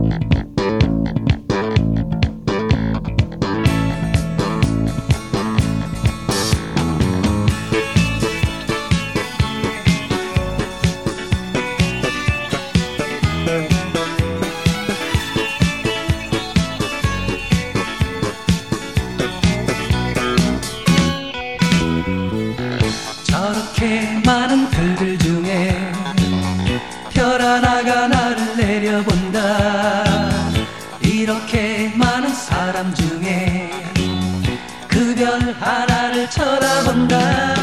저렇게 많은 별들 중에 별 하나가 나를 내려본다. 이렇게 많은 사람 중에 그 별 하나를 쳐다본다.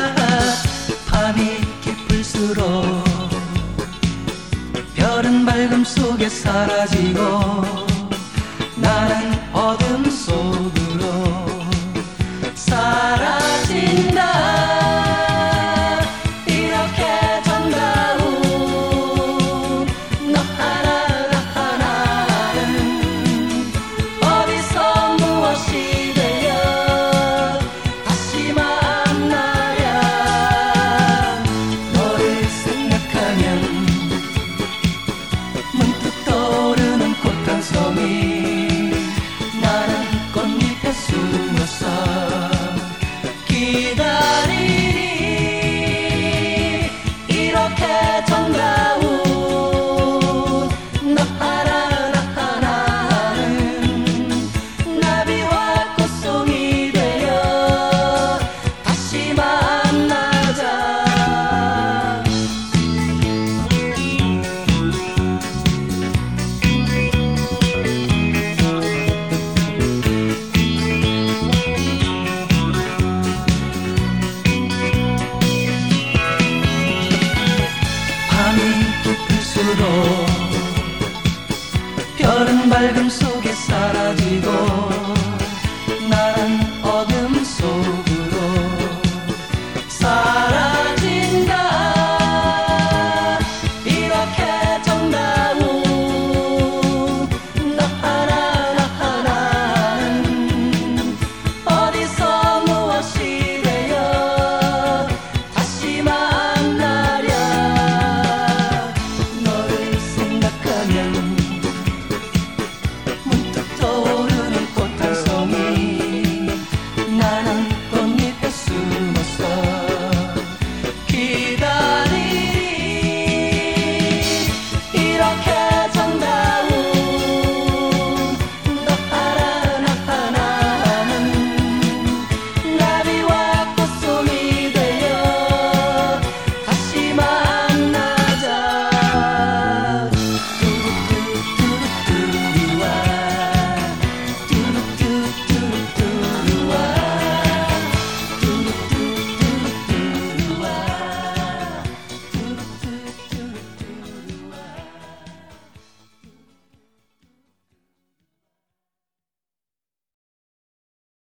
밤이 깊을수록 별은 밝음 속에 사라지고 나는 어둠 속으로 사라진다. 나는 꽃잎에 숨어서 기다리니 이렇게 정다운 너 하나하나는 나비와 꽃송이 되어 다시 만나자. 별은 밝음 속에 사라지고